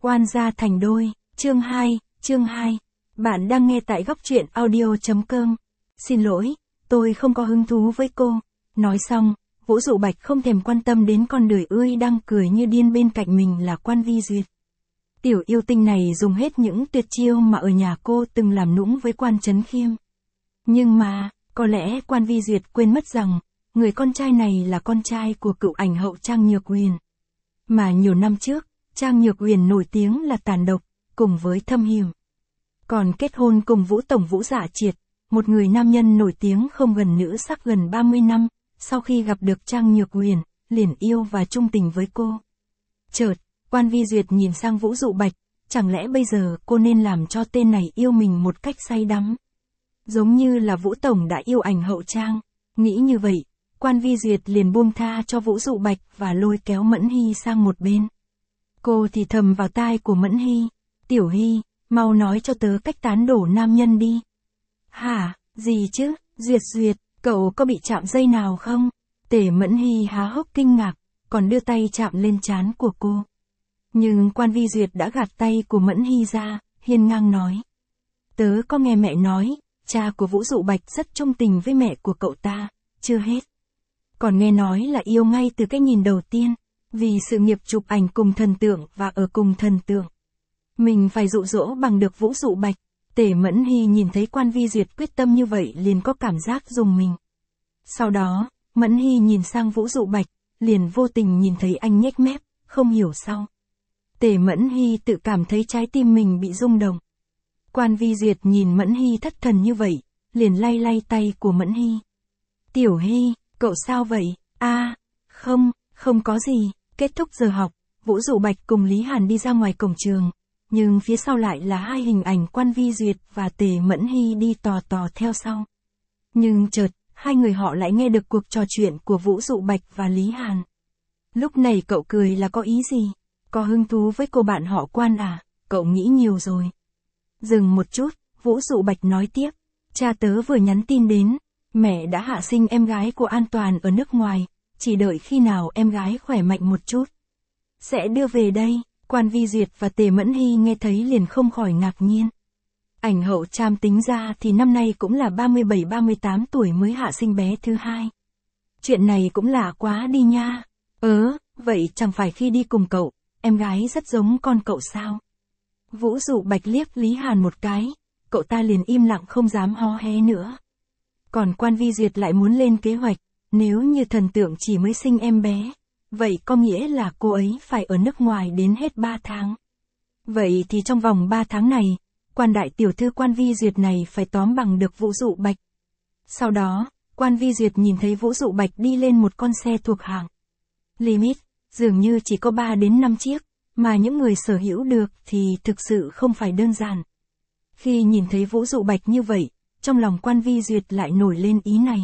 Quan gia thành đôi, chương 2. Bạn đang nghe tại góc truyện audio.com. Xin lỗi, tôi không có hứng thú với cô. Nói xong, Vũ Dụ Bạch không thèm quan tâm đến con đời ươi đang cười như điên bên cạnh mình là Quan Vi Duyệt. Tiểu yêu tinh này dùng hết những tuyệt chiêu mà ở nhà cô từng làm nũng với Quan Chấn Khiêm. Nhưng mà, có lẽ Quan Vi Duyệt quên mất rằng, người con trai này là con trai của cựu ảnh hậu Trang Nhược Huyền. Mà nhiều năm trước, Trang Nhược Huyền nổi tiếng là tàn độc, cùng với thâm hiểm. Còn kết hôn cùng Vũ Tổng Vũ Dạ Triệt, một người nam nhân nổi tiếng không gần nữ sắc gần 30 năm, sau khi gặp được Trang Nhược Huyền, liền yêu và chung tình với cô. Chợt, Quan Vi Duyệt nhìn sang Vũ Dụ Bạch, chẳng lẽ bây giờ cô nên làm cho tên này yêu mình một cách say đắm? Giống như là Vũ Tổng đã yêu ảnh hậu Trang, nghĩ như vậy, Quan Vi Duyệt liền buông tha cho Vũ Dụ Bạch và lôi kéo Mẫn Hy sang một bên. Cô thì thầm vào tai của Mẫn Hy, Tiểu Hy, mau nói cho tớ cách tán đổ nam nhân đi. Hả, gì chứ, Duyệt, cậu có bị chạm dây nào không? Tề Mẫn Hy há hốc kinh ngạc, còn đưa tay chạm lên trán của cô. Nhưng Quan Vi Duyệt đã gạt tay của Mẫn Hy ra, hiên ngang nói. Tớ có nghe mẹ nói, cha của Vũ Dụ Bạch rất trung tình với mẹ của cậu ta, chưa hết. Còn nghe nói là yêu ngay từ cái nhìn đầu tiên, vì sự nghiệp chụp ảnh cùng thần tượng và ở cùng thần tượng. Mình phải dụ dỗ bằng được Vũ Dụ Bạch. Tề Mẫn Hy nhìn thấy Quan Vi Duyệt quyết tâm như vậy liền có cảm giác rùng mình. Sau đó, Mẫn Hy nhìn sang Vũ Dụ Bạch, liền vô tình nhìn thấy anh nhếch mép, không hiểu sao. Tề Mẫn Hy tự cảm thấy trái tim mình bị rung động. Quan Vi Duyệt nhìn Mẫn Hy thất thần như vậy, liền lay tay của Mẫn Hy. Tiểu Hy, cậu sao vậy? Không có gì. Kết thúc giờ học, Vũ Dụ Bạch cùng Lý Hàn đi ra ngoài cổng trường. Nhưng phía sau lại là hai hình ảnh Quan Vi Duyệt và Tề Mẫn Hy đi tò theo sau. Nhưng chợt, hai người họ lại nghe được cuộc trò chuyện của Vũ Dụ Bạch và Lý Hàn. Lúc này cậu cười là có ý gì? Có hứng thú với cô bạn họ Quan à? Cậu nghĩ nhiều rồi. Dừng một chút, Vũ Dụ Bạch nói tiếp. Cha tớ vừa nhắn tin đến, mẹ đã hạ sinh em gái của An Toàn ở nước ngoài, chỉ đợi khi nào em gái khỏe mạnh một chút sẽ đưa về đây. Quan Vi Duyệt và Tề Mẫn Hy nghe thấy liền không khỏi ngạc nhiên. Ảnh hậu Tram tính ra thì năm nay cũng là 37-38 tuổi mới hạ sinh bé thứ hai. Chuyện này cũng lạ quá đi nha. Vậy chẳng phải khi đi cùng cậu, em gái rất giống con cậu sao? Vũ Dụ Bạch liếc Lý Hàn một cái, cậu ta liền im lặng không dám hó hé nữa. Còn Quan Vi Duyệt lại muốn lên kế hoạch, nếu như thần tượng chỉ mới sinh em bé, vậy có nghĩa là cô ấy phải ở nước ngoài đến hết 3 tháng. Vậy thì trong vòng 3 tháng này, Quan đại tiểu thư Quan Vi Duyệt này phải tóm bằng được Vũ Dụ Bạch. Sau đó, Quan Vi Duyệt nhìn thấy Vũ Dụ Bạch đi lên một con xe thuộc hãng Limit, dường như chỉ có 3 đến 5 chiếc, mà những người sở hữu được thì thực sự không phải đơn giản. Khi nhìn thấy Vũ Dụ Bạch như vậy, trong lòng Quan Vi Duyệt lại nổi lên ý này.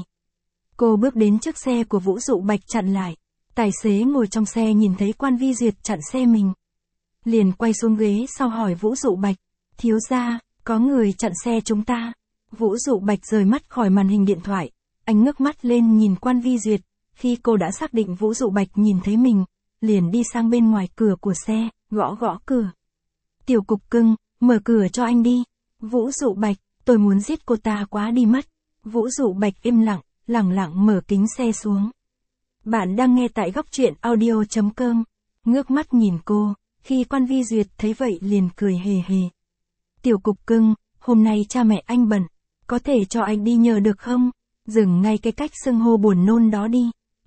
Cô bước đến trước xe của Vũ Dụ Bạch chặn lại. Tài xế ngồi trong xe nhìn thấy Quan Vi Duyệt chặn xe mình, liền quay xuống ghế sau hỏi Vũ Dụ Bạch, thiếu gia, có người chặn xe chúng ta. Vũ Dụ Bạch rời mắt khỏi màn hình điện thoại, anh ngước mắt lên nhìn Quan Vi Duyệt, khi cô đã xác định Vũ Dụ Bạch nhìn thấy mình, liền đi sang bên ngoài cửa của xe, gõ cửa. Tiểu cục cưng, mở cửa cho anh đi. Vũ Dụ Bạch, tôi muốn giết cô ta quá đi mất. Vũ Dụ Bạch im lặng, lẳng mở kính xe xuống. Bạn đang nghe tại góc truyện audio.com. Ngước mắt nhìn cô, khi Quan Vi Duyệt thấy vậy liền cười hề. Tiểu cục cưng, hôm nay cha mẹ anh bận, có thể cho anh đi nhờ được không? Dừng ngay cái cách xưng hô buồn nôn đó đi.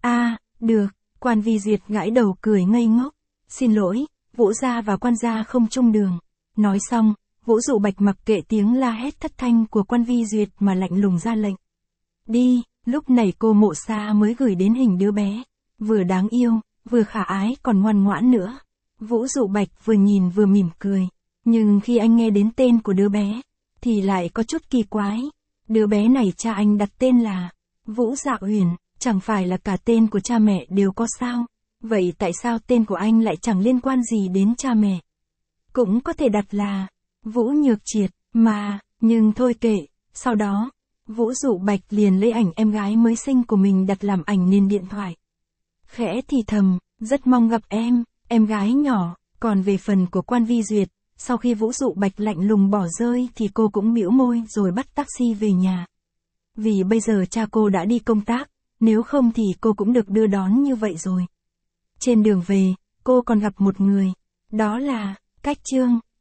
Được. Quan Vi Duyệt gãi đầu cười ngây ngốc. Xin lỗi, Vũ gia và Quan gia không chung đường. Nói xong, Vũ Dụ Bạch mặc kệ tiếng la hét thất thanh của Quan Vi Duyệt mà lạnh lùng ra lệnh. Đi. Lúc này cô Mộ Sa mới gửi đến hình đứa bé, vừa đáng yêu, vừa khả ái còn ngoan ngoãn nữa. Vũ Dụ Bạch vừa nhìn vừa mỉm cười, nhưng khi anh nghe đến tên của đứa bé, thì lại có chút kỳ quái. Đứa bé này cha anh đặt tên là Vũ Dạ Huyền, chẳng phải là cả tên của cha mẹ đều có sao? Vậy tại sao tên của anh lại chẳng liên quan gì đến cha mẹ? Cũng có thể đặt là Vũ Nhược Triệt, nhưng thôi kệ. Sau đó, Vũ Dụ Bạch liền lấy ảnh em gái mới sinh của mình đặt làm ảnh nền điện thoại. Khẽ thì thầm, rất mong gặp em gái nhỏ, Còn về phần của Quan Vi Duyệt, sau khi Vũ Dụ Bạch lạnh lùng bỏ rơi thì cô cũng bĩu môi rồi bắt taxi về nhà. Vì bây giờ cha cô đã đi công tác, nếu không thì cô cũng được đưa đón như vậy rồi. Trên đường về, cô còn gặp một người, đó là Cách Trương.